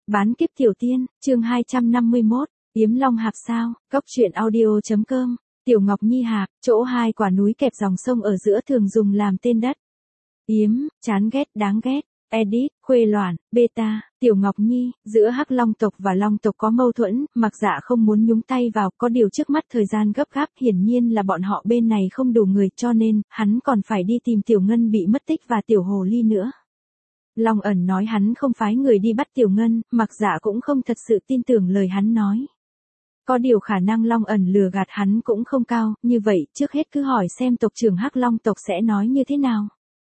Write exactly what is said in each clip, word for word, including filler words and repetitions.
Bán kiếp tiểu tiên, chương hai trăm năm mươi mốt, Yếm Long Hạp sao, cốc truyện audio.com, Tiểu Ngọc Nhi Hạp, chỗ hai quả núi kẹp dòng sông ở giữa thường dùng làm tên đất. Yếm, chán ghét, đáng ghét, edit, khuê loạn, beta, Tiểu Ngọc Nhi, giữa Hắc Long tộc và Long tộc có mâu thuẫn, Mặc Dạ không muốn nhúng tay vào, có điều trước mắt thời gian gấp gáp, hiển nhiên là bọn họ bên này không đủ người, cho nên, hắn còn phải đi tìm Tiểu Ngân bị mất tích và Tiểu Hồ Ly nữa. Long ẩn nói hắn không phái người đi bắt Tiểu Ngân, Mặc Dạ cũng không thật sự tin tưởng lời hắn nói. Có điều khả năng Long ẩn lừa gạt hắn cũng không cao, như vậy trước hết cứ hỏi xem tộc trưởng Hắc Long tộc sẽ nói như thế nào.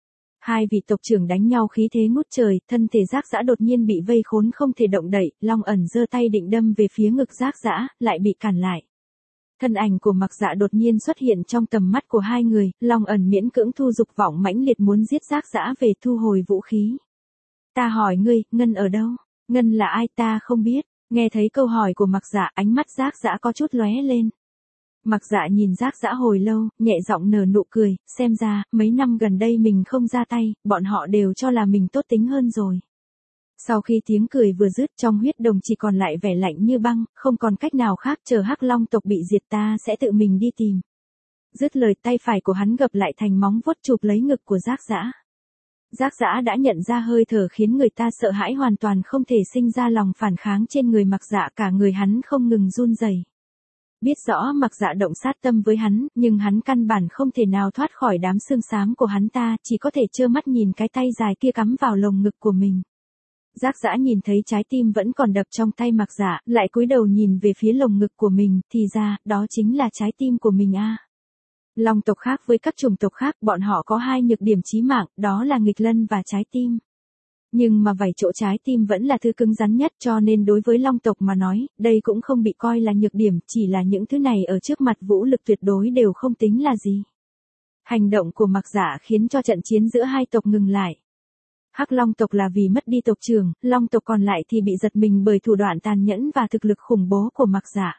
Hai vị tộc trưởng đánh nhau khí thế ngút trời, thân thể Giác Dã đột nhiên bị vây khốn không thể động đậy, Long ẩn giơ tay định đâm về phía ngực Giác Dã, lại bị cản lại. Thân ảnh của Mặc Dạ đột nhiên xuất hiện trong tầm mắt của hai người, Long ẩn miễn cưỡng thu dục vọng mãnh liệt muốn giết Giác Dã về thu hồi vũ khí. Ta hỏi ngươi, Ngân ở đâu? Ngân là ai ta không biết. Nghe thấy câu hỏi của Mặc Dạ, ánh mắt Giác Dã có chút lóe lên. Mặc Dạ nhìn Giác Dã hồi lâu, nhẹ giọng nở nụ cười, xem ra, mấy năm gần đây mình không ra tay, bọn họ đều cho là mình tốt tính hơn rồi. Sau khi tiếng cười vừa dứt, trong huyết đồng chỉ còn lại vẻ lạnh như băng, không còn cách nào khác, chờ Hắc Long tộc bị diệt ta sẽ tự mình đi tìm. Dứt lời, tay phải của hắn gập lại thành móng vuốt chụp lấy ngực của Giác Dã. Giác Dã đã nhận ra hơi thở khiến người ta sợ hãi, hoàn toàn không thể sinh ra lòng phản kháng trên người Mặc Dạ, cả người hắn không ngừng run rẩy. Biết rõ Mặc Dạ động sát tâm với hắn, nhưng hắn căn bản không thể nào thoát khỏi đám xương xám của hắn ta, chỉ có thể trơ mắt nhìn cái tay dài kia cắm vào lồng ngực của mình. Giác Dã nhìn thấy trái tim vẫn còn đập trong tay Mặc Dạ, lại cúi đầu nhìn về phía lồng ngực của mình, thì ra, đó chính là trái tim của mình a. À. Long tộc khác với các chủng tộc khác, bọn họ có hai nhược điểm chí mạng, đó là nghịch lân và trái tim. Nhưng mà vảy chỗ trái tim vẫn là thứ cứng rắn nhất, cho nên đối với Long tộc mà nói, đây cũng không bị coi là nhược điểm, chỉ là những thứ này ở trước mặt vũ lực tuyệt đối đều không tính là gì. Hành động của Mặc Dạ khiến cho trận chiến giữa hai tộc ngừng lại. Hắc Long tộc là vì mất đi tộc trưởng, Long tộc còn lại thì bị giật mình bởi thủ đoạn tàn nhẫn và thực lực khủng bố của Mặc Dạ.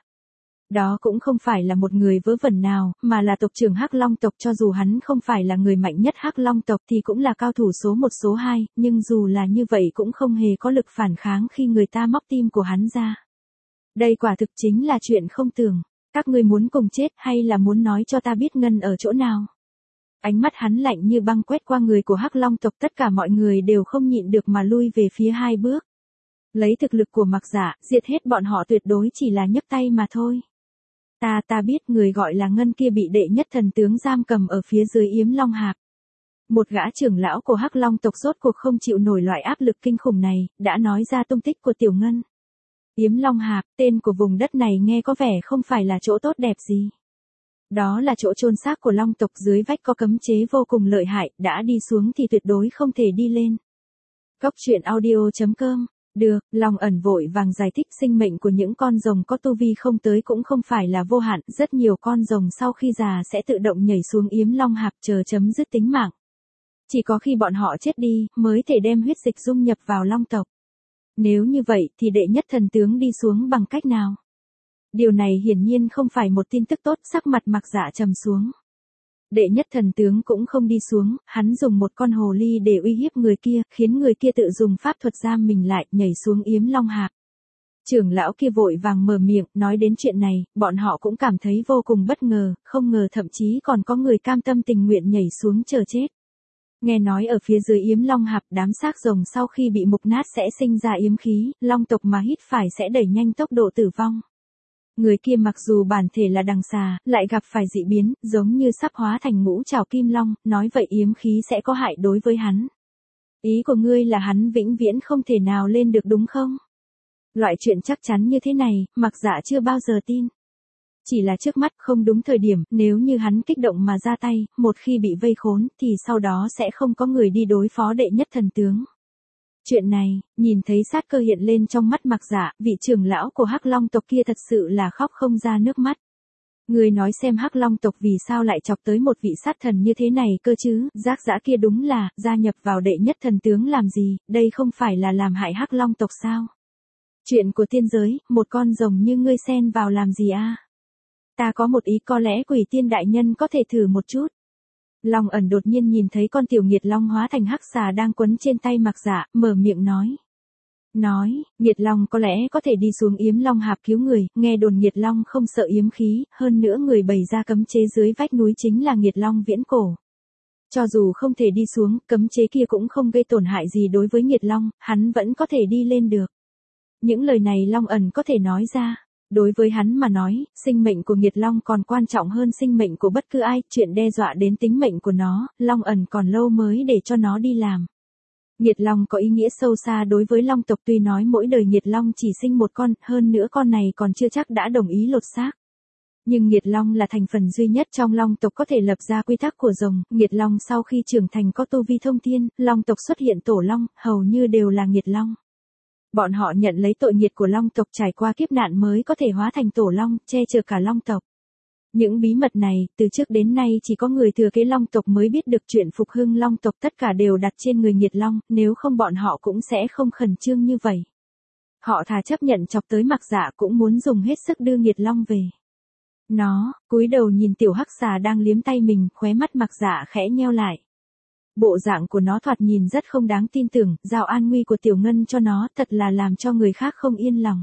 Đó cũng không phải là một người vớ vẩn nào, mà là tộc trưởng Hắc Long tộc, cho dù hắn không phải là người mạnh nhất Hắc Long tộc thì cũng là cao thủ số một số hai, nhưng dù là như vậy cũng không hề có lực phản kháng khi người ta móc tim của hắn ra. Đây quả thực chính là chuyện không tưởng, các ngươi muốn cùng chết hay là muốn nói cho ta biết Ngân ở chỗ nào? Ánh mắt hắn lạnh như băng quét qua người của Hắc Long tộc, tất cả mọi người đều không nhịn được mà lui về phía hai bước. Lấy thực lực của Mặc Dạ, diệt hết bọn họ tuyệt đối chỉ là nhấc tay mà thôi. Ta ta biết người gọi là Ngân kia bị đệ nhất thần tướng giam cầm ở phía dưới Yếm Long Hạp. Một gã trưởng lão của Hắc Long tộc rốt cuộc không chịu nổi loại áp lực kinh khủng này, đã nói ra tung tích của Tiểu Ngân. Yếm Long Hạp, tên của vùng đất này nghe có vẻ không phải là chỗ tốt đẹp gì. Đó là chỗ chôn xác của Long tộc, dưới vách có cấm chế vô cùng lợi hại, đã đi xuống thì tuyệt đối không thể đi lên. Cốc truyện audio.com. Được, Long ẩn vội vàng giải thích, sinh mệnh của những con rồng có tu vi không tới cũng không phải là vô hạn, rất nhiều con rồng sau khi già sẽ tự động nhảy xuống Yếm Long Hạp chờ chấm dứt tính mạng. Chỉ có khi bọn họ chết đi, mới thể đem huyết dịch dung nhập vào Long tộc. Nếu như vậy thì đệ nhất thần tướng đi xuống bằng cách nào? Điều này hiển nhiên không phải một tin tức tốt, sắc mặt Mặc Dạ trầm xuống. Đệ nhất thần tướng cũng không đi xuống, hắn dùng một con hồ ly để uy hiếp người kia, khiến người kia tự dùng pháp thuật giam mình lại, nhảy xuống Yếm Long Hạp. Trưởng lão kia vội vàng mở miệng, nói đến chuyện này, bọn họ cũng cảm thấy vô cùng bất ngờ, không ngờ thậm chí còn có người cam tâm tình nguyện nhảy xuống chờ chết. Nghe nói ở phía dưới Yếm Long Hạp, đám xác rồng sau khi bị mục nát sẽ sinh ra yếm khí, Long tộc mà hít phải sẽ đẩy nhanh tốc độ tử vong. Người kia mặc dù bản thể là đằng xà, lại gặp phải dị biến, giống như sắp hóa thành ngũ trảo kim long, nói vậy yếm khí sẽ có hại đối với hắn. Ý của ngươi là hắn vĩnh viễn không thể nào lên được đúng không? Loại chuyện chắc chắn như thế này, Mặc Dạ chưa bao giờ tin. Chỉ là trước mắt không đúng thời điểm, nếu như hắn kích động mà ra tay, một khi bị vây khốn, thì sau đó sẽ không có người đi đối phó đệ nhất thần tướng. Chuyện này, nhìn thấy sát cơ hiện lên trong mắt Mặc Dạ, vị trưởng lão của Hắc Long tộc kia thật sự là khóc không ra nước mắt. Người nói xem Hắc Long tộc vì sao lại chọc tới một vị sát thần như thế này cơ chứ? Giác Dã kia đúng là, gia nhập vào đệ nhất thần tướng làm gì, đây không phải là làm hại Hắc Long tộc sao? Chuyện của tiên giới, một con rồng như ngươi xen vào làm gì a? À? Ta có một ý, có lẽ Quỷ Tiên đại nhân có thể thử một chút. Long ẩn đột nhiên nhìn thấy con tiểu nghiệt long hóa thành hắc xà đang quấn trên tay Mặc Dạ, mở miệng nói. nói, Nghiệt Long có lẽ có thể đi xuống Yếm Long Hạp cứu người, nghe đồn Nghiệt Long không sợ yếm khí, hơn nữa người bày ra cấm chế dưới vách núi chính là Nghiệt Long viễn cổ. Cho dù không thể đi xuống, cấm chế kia cũng không gây tổn hại gì đối với Nghiệt Long, hắn vẫn có thể đi lên được. Những lời này Long ẩn có thể nói ra. Đối với hắn mà nói, sinh mệnh của Nghiệt Long còn quan trọng hơn sinh mệnh của bất cứ ai, chuyện đe dọa đến tính mệnh của nó, Long ẩn còn lâu mới để cho nó đi làm. Nghiệt Long có ý nghĩa sâu xa đối với Long tộc, tuy nói mỗi đời Nghiệt Long chỉ sinh một con, hơn nữa con này còn chưa chắc đã đồng ý lột xác. Nhưng Nghiệt Long là thành phần duy nhất trong Long tộc có thể lập ra quy tắc của rồng, Nghiệt Long sau khi trưởng thành có tu vi thông thiên, Long tộc xuất hiện tổ Long, hầu như đều là Nghiệt Long. Bọn họ nhận lấy tội nghiệt của Long tộc trải qua kiếp nạn mới có thể hóa thành tổ Long, che chở cả Long tộc. Những bí mật này, từ trước đến nay chỉ có người thừa kế Long tộc mới biết được, chuyện phục hưng Long tộc tất cả đều đặt trên người Nghiệt Long, nếu không bọn họ cũng sẽ không khẩn trương như vậy. Họ thà chấp nhận chọc tới Mặc Dạ cũng muốn dùng hết sức đưa Nghiệt Long về. Nó, cúi đầu nhìn tiểu hắc xà đang liếm tay mình, khóe mắt Mặc Dạ khẽ nheo lại. Bộ dạng của nó thoạt nhìn rất không đáng tin tưởng, giao an nguy của Tiểu Ngân cho nó thật là làm cho người khác không yên lòng.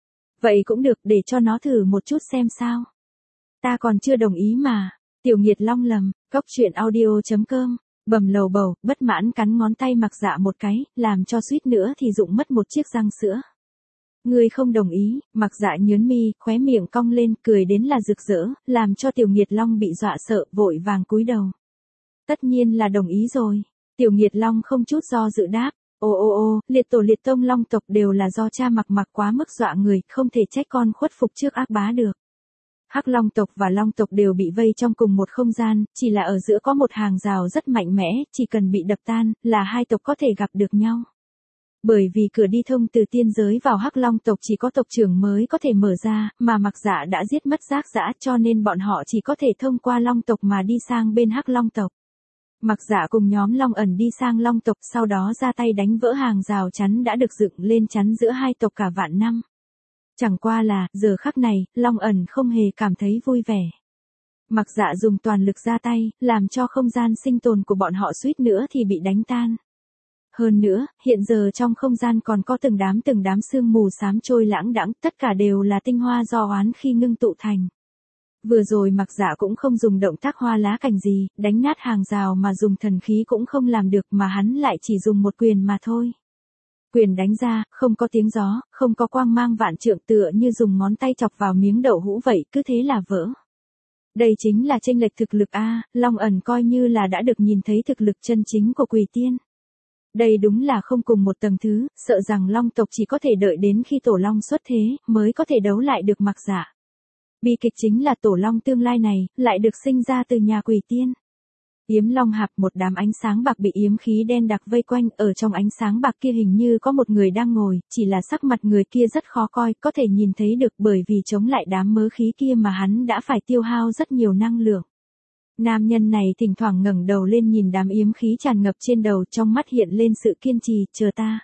Vậy cũng được, để cho nó thử một chút xem sao. Ta còn chưa đồng ý mà. Tiểu Nghiệt Long lầm, cốc truyện audio chấm com, bầm lầu bầu, bất mãn cắn ngón tay Mặc Dạ một cái, làm cho suýt nữa thì rụng mất một chiếc răng sữa. Ngươi không đồng ý, Mặc Dạ nhớn mi, khóe miệng cong lên, cười đến là rực rỡ, làm cho Tiểu Nghiệt Long bị dọa sợ, vội vàng cúi đầu. Tất nhiên là đồng ý rồi. Tiểu Nghiệt Long không chút do dự đáp. Ô ô ô, liệt tổ liệt tông Long tộc đều là do cha Mặc Mặc quá mức dọa người, không thể trách con khuất phục trước ác bá được. Hắc Long tộc và Long tộc đều bị vây trong cùng một không gian, chỉ là ở giữa có một hàng rào rất mạnh mẽ, chỉ cần bị đập tan, là hai tộc có thể gặp được nhau. Bởi vì cửa đi thông từ tiên giới vào Hắc Long tộc chỉ có tộc trưởng mới có thể mở ra, mà Mặc Dạ đã giết mất Giác Dã, cho nên bọn họ chỉ có thể thông qua Long tộc mà đi sang bên Hắc Long tộc. Mặc Dạ cùng nhóm Long ẩn đi sang Long tộc, sau đó ra tay đánh vỡ hàng rào chắn đã được dựng lên chắn giữa hai tộc cả vạn năm. Chẳng qua là, giờ khắc này, Long ẩn không hề cảm thấy vui vẻ. Mặc Dạ dùng toàn lực ra tay, làm cho không gian sinh tồn của bọn họ suýt nữa thì bị đánh tan. Hơn nữa, hiện giờ trong không gian còn có từng đám từng đám sương mù xám trôi lãng đãng, tất cả đều là tinh hoa do oán khi ngưng tụ thành. Vừa rồi Mặc Dạ cũng không dùng động tác hoa lá cảnh gì, đánh nát hàng rào mà dùng thần khí cũng không làm được, mà hắn lại chỉ dùng một quyền mà thôi. Quyền đánh ra, không có tiếng gió, không có quang mang vạn trượng, tựa như dùng ngón tay chọc vào miếng đậu hũ vậy, cứ thế là vỡ. Đây chính là chênh lệch thực lực a, Long ẩn coi như là đã được nhìn thấy thực lực chân chính của Quỷ Tiên. Đây đúng là không cùng một tầng thứ, sợ rằng Long tộc chỉ có thể đợi đến khi Tổ Long xuất thế, mới có thể đấu lại được Mặc Dạ. Bi kịch chính là Tổ Long tương lai này, lại được sinh ra từ nhà Quỷ Tiên. Yếm Long Hạp, một đám ánh sáng bạc bị yếm khí đen đặc vây quanh, ở trong ánh sáng bạc kia hình như có một người đang ngồi, chỉ là sắc mặt người kia rất khó coi, có thể nhìn thấy được, bởi vì chống lại đám mớ khí kia mà hắn đã phải tiêu hao rất nhiều năng lượng. Nam nhân này thỉnh thoảng ngẩng đầu lên nhìn đám yếm khí tràn ngập trên đầu, trong mắt hiện lên sự kiên trì, chờ ta.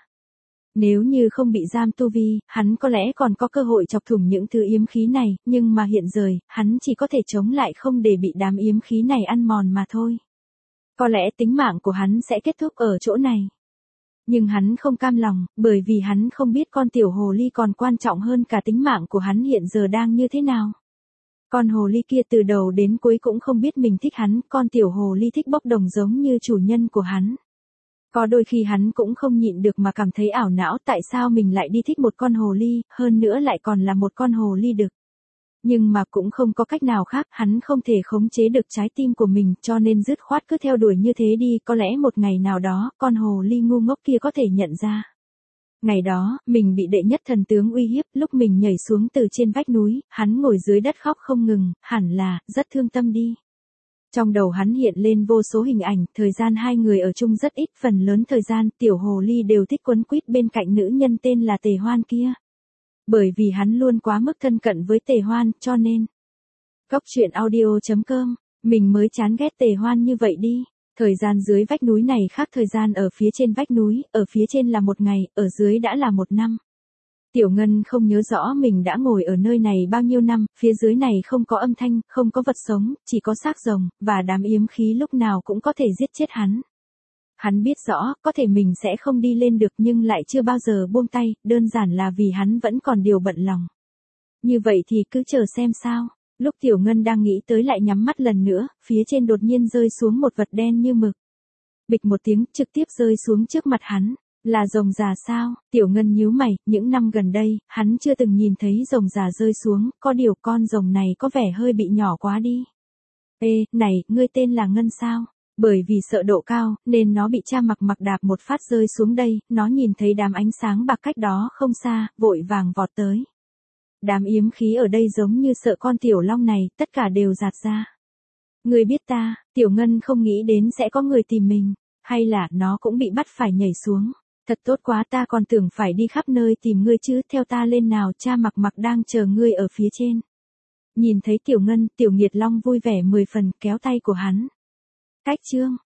Nếu như không bị giam tu vi, hắn có lẽ còn có cơ hội chọc thủng những thứ yếm khí này, nhưng mà hiện giờ, hắn chỉ có thể chống lại không để bị đám yếm khí này ăn mòn mà thôi. Có lẽ tính mạng của hắn sẽ kết thúc ở chỗ này. Nhưng hắn không cam lòng, bởi vì hắn không biết con tiểu hồ ly còn quan trọng hơn cả tính mạng của hắn hiện giờ đang như thế nào. Con hồ ly kia từ đầu đến cuối cũng không biết mình thích hắn, con tiểu hồ ly thích bốc đồng giống như chủ nhân của hắn. Có đôi khi hắn cũng không nhịn được mà cảm thấy ảo não, tại sao mình lại đi thích một con hồ ly, hơn nữa lại còn là một con hồ ly đực. Nhưng mà cũng không có cách nào khác, hắn không thể khống chế được trái tim của mình, cho nên dứt khoát cứ theo đuổi như thế đi, có lẽ một ngày nào đó, con hồ ly ngu ngốc kia có thể nhận ra. Ngày đó, mình bị đệ nhất thần tướng uy hiếp, lúc mình nhảy xuống từ trên vách núi, hắn ngồi dưới đất khóc không ngừng, hẳn là, rất thương tâm đi. Trong đầu hắn hiện lên vô số hình ảnh, thời gian hai người ở chung rất ít, phần lớn thời gian, tiểu hồ ly đều thích quấn quýt bên cạnh nữ nhân tên là Tề Hoan kia. Bởi vì hắn luôn quá mức thân cận với Tề Hoan, cho nên. Cốc truyện audio chấm com, mình mới chán ghét Tề Hoan như vậy đi. Thời gian dưới vách núi này khác thời gian ở phía trên vách núi, ở phía trên là một ngày, ở dưới đã là một năm. Tiểu Ngân không nhớ rõ mình đã ngồi ở nơi này bao nhiêu năm, phía dưới này không có âm thanh, không có vật sống, chỉ có xác rồng, và đám yếm khí lúc nào cũng có thể giết chết hắn. Hắn biết rõ, có thể mình sẽ không đi lên được nhưng lại chưa bao giờ buông tay, đơn giản là vì hắn vẫn còn điều bận lòng. Như vậy thì cứ chờ xem sao. Lúc Tiểu Ngân đang nghĩ tới lại nhắm mắt lần nữa, phía trên đột nhiên rơi xuống một vật đen như mực. Bịch một tiếng, trực tiếp rơi xuống trước mặt hắn. Là rồng già sao? Tiểu Ngân nhíu mày, những năm gần đây, hắn chưa từng nhìn thấy rồng già rơi xuống, có điều con rồng này có vẻ hơi bị nhỏ quá đi. Ê, này, ngươi tên là Ngân sao? Bởi vì sợ độ cao, nên nó bị cha Mặc Mặc đạp một phát rơi xuống đây, nó nhìn thấy đám ánh sáng bạc cách đó không xa, vội vàng vọt tới. Đám yếm khí ở đây giống như sợ con tiểu long này, tất cả đều giạt ra. Ngươi biết ta, Tiểu Ngân không nghĩ đến sẽ có người tìm mình, hay là nó cũng bị bắt phải nhảy xuống. Thật tốt quá, ta còn tưởng phải đi khắp nơi tìm ngươi chứ, theo ta lên nào, cha Mặc Mặc đang chờ ngươi ở phía trên. Nhìn thấy Tiểu Ngân, Tiểu Nghiệt Long vui vẻ mười phần, kéo tay của hắn. Cách chương